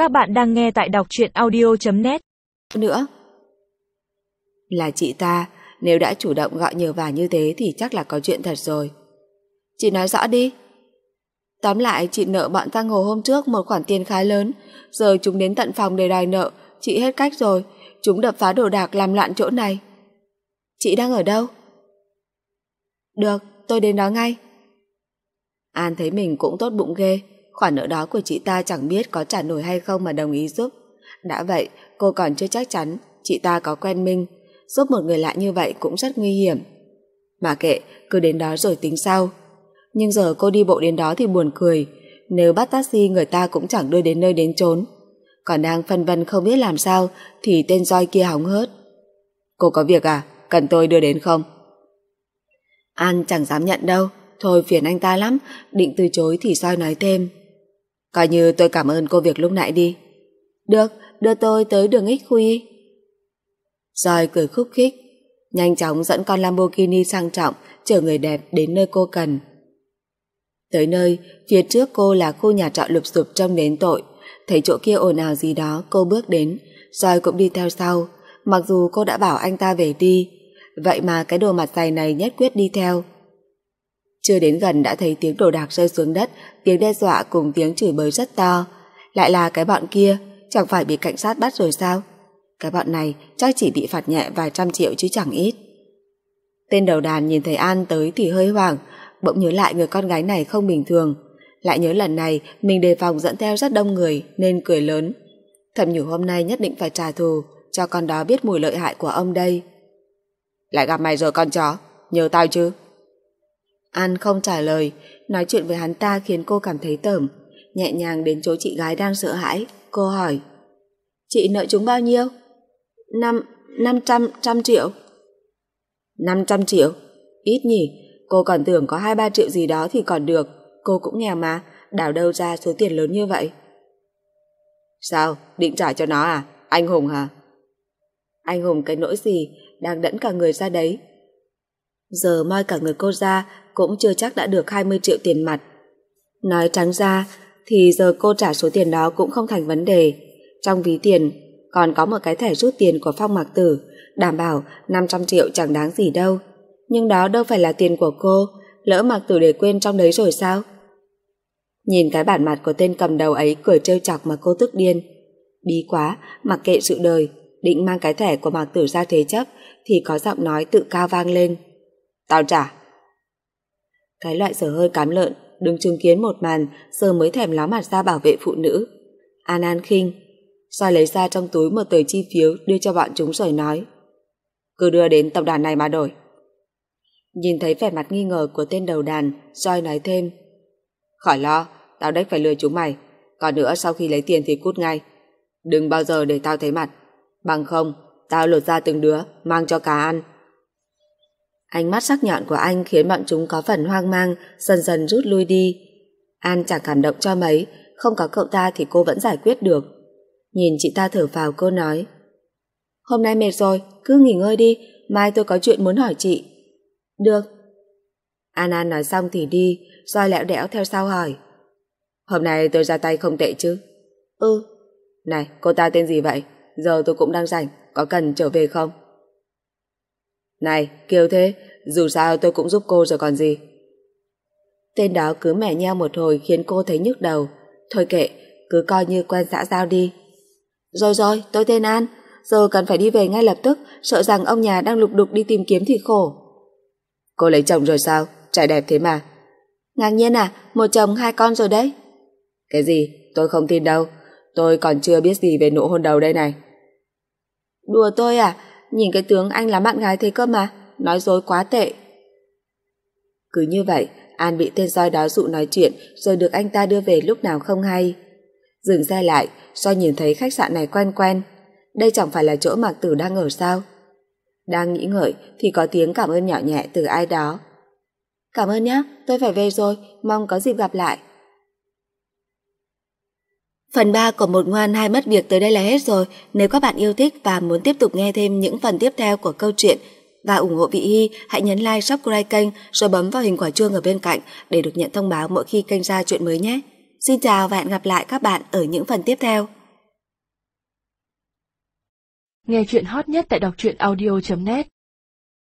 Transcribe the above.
Các bạn đang nghe tại đọc truyện audio.net. Nữa là chị ta, nếu đã chủ động gọi nhờ vả như thế thì chắc là có chuyện thật rồi. Chị nói rõ đi. Tóm lại, chị nợ bọn Giang Hồ hôm trước một khoản tiền khá lớn, giờ chúng đến tận phòng để đòi nợ, chị hết cách rồi, chúng đập phá đồ đạc làm loạn chỗ này. Chị đang ở đâu? Được, tôi đến đó ngay. An thấy mình cũng tốt bụng ghê, khoản nợ đó của chị ta chẳng biết có trả nổi hay không mà đồng ý giúp. Đã vậy, cô còn chưa chắc chắn chị ta có quen Minh, giúp một người lạ như vậy cũng rất nguy hiểm. Mà kệ, cứ đến đó rồi tính sau. Nhưng giờ cô đi bộ đến đó thì buồn cười, nếu bắt taxi người ta cũng chẳng đưa đến nơi đến chốn. Còn đang phân vân không biết làm sao thì tên roi kia hóng hớt. Cô có việc à? Cần tôi đưa đến không? An chẳng dám nhận đâu, thôi phiền anh ta lắm, định từ chối thì roi nói thêm. Coi như tôi cảm ơn cô việc lúc nãy đi. Được, đưa tôi tới đường Ích Khuy. Roi cười khúc khích, nhanh chóng dẫn con Lamborghini sang trọng chở người đẹp đến nơi cô cần. Tới nơi, phía trước cô là khu nhà trọ lụp xụp trông đến tội. Thấy chỗ kia ồn ào gì đó, cô bước đến, Roi cũng đi theo sau. Mặc dù cô đã bảo anh ta về đi, vậy mà cái đồ mặt dày này nhất quyết đi theo. Chưa đến gần đã thấy tiếng đồ đạc rơi xuống đất, tiếng đe dọa cùng tiếng chửi bới rất to. Lại là cái bọn kia, chẳng phải bị cảnh sát bắt rồi sao? Cái bọn này chắc chỉ bị phạt nhẹ vài trăm triệu chứ chẳng ít. Tên đầu đàn nhìn thấy An tới thì hơi hoảng, bỗng nhớ lại người con gái này không bình thường. Lại nhớ lần này mình đề phòng dẫn theo rất đông người nên cười lớn. Thầm nhủ hôm nay nhất định phải trả thù, cho con đó biết mùi lợi hại của ông đây. Lại gặp mày rồi con chó, nhớ tao chứ? An không trả lời, nói chuyện với hắn ta khiến cô cảm thấy tởm. Nhẹ nhàng đến chỗ chị gái đang sợ hãi, cô hỏi. Chị nợ chúng bao nhiêu? 500 triệu. 500 triệu? Ít nhỉ, cô còn tưởng có 2-3 triệu gì đó thì còn được. Cô cũng nghèo mà, đào đâu ra số tiền lớn như vậy? Sao, định trả cho nó à? Anh hùng hả? Anh hùng cái nỗi gì, đang đẫn cả người ra đấy. Giờ moi cả người cô ra cũng chưa chắc đã được 20 triệu tiền mặt. Nói trắng ra thì giờ cô trả số tiền đó cũng không thành vấn đề. Trong ví tiền còn có một cái thẻ rút tiền của Phong Mạc Tử, đảm bảo 500 triệu chẳng đáng gì đâu. Nhưng đó đâu phải là tiền của cô, lỡ Mạc Tử để quên trong đấy rồi sao? Nhìn cái bản mặt của tên cầm đầu ấy cười trêu chọc mà cô tức điên. Bí quá, mặc kệ sự đời, định mang cái thẻ của Mạc Tử ra thế chấp thì có giọng nói tự cao vang lên. Tao trả. Cái loại dở hơi cám lợn đứng chứng kiến một màn giờ mới thèm ló mặt ra bảo vệ phụ nữ. An khinh Rồi lấy ra trong túi một tờ chi phiếu đưa cho bọn chúng rồi nói. Cứ đưa đến tập đoàn này mà đổi. Nhìn thấy vẻ mặt nghi ngờ của tên đầu đàn, Joy nói thêm. Khỏi lo, tao đếch phải lừa chúng mày. Còn nữa sau khi lấy tiền thì cút ngay. Đừng bao giờ để tao thấy mặt. Bằng không, tao lột ra từng đứa, mang cho cá ăn. Ánh mắt sắc nhọn của anh khiến bọn chúng có phần hoang mang, dần dần rút lui đi. An chẳng cảm động cho mấy, không có cậu ta thì cô vẫn giải quyết được. Nhìn chị ta thở phào, cô nói. Hôm nay mệt rồi, cứ nghỉ ngơi đi, mai tôi có chuyện muốn hỏi chị. Được. An nói xong thì đi, Roi lẹo đẽo theo sau hỏi. Hôm nay tôi ra tay không tệ chứ? Ừ. Này, cô ta tên gì vậy? Giờ tôi cũng đang rảnh, có cần trở về không? Này, kiều thế, dù sao tôi cũng giúp cô rồi còn gì. Tên đó cứ mẻ nheo một hồi khiến cô thấy nhức đầu. Thôi kệ, cứ coi như quen xã giao đi. Rồi, tôi tên An, giờ cần phải đi về ngay lập tức, sợ rằng ông nhà đang lục đục đi tìm kiếm thì khổ. Cô lấy chồng rồi sao? Trai đẹp thế mà. Ngạc nhiên à, một chồng 2 con rồi đấy. Cái gì? Tôi không tin đâu. Tôi còn chưa biết gì về nụ hôn đầu đây này. Đùa tôi à? Nhìn cái tướng anh là bạn gái thế cơ mà. Nói dối quá tệ. Cứ như vậy, An bị tên Roi đó dụ nói chuyện rồi được anh ta đưa về lúc nào không hay. Dừng xe lại, Roi nhìn thấy khách sạn này quen quen. Đây chẳng phải là chỗ Mạc Tử đang ở sao? Đang nghĩ ngợi thì có tiếng cảm ơn nhỏ nhẹ từ ai đó. Cảm ơn nhé, tôi phải về rồi, mong có dịp gặp lại. Phần 3 của Một Ngoan Hai Mất Việc tới đây là hết rồi. Nếu các bạn yêu thích và muốn tiếp tục nghe thêm những phần tiếp theo của câu chuyện và ủng hộ Vị Hy, hãy nhấn like, subscribe kênh rồi bấm vào hình quả chuông ở bên cạnh để được nhận thông báo mỗi khi kênh ra chuyện mới nhé. Xin chào và hẹn gặp lại các bạn ở những phần tiếp theo. Nghe chuyện hot nhất tại đọc truyện audio.net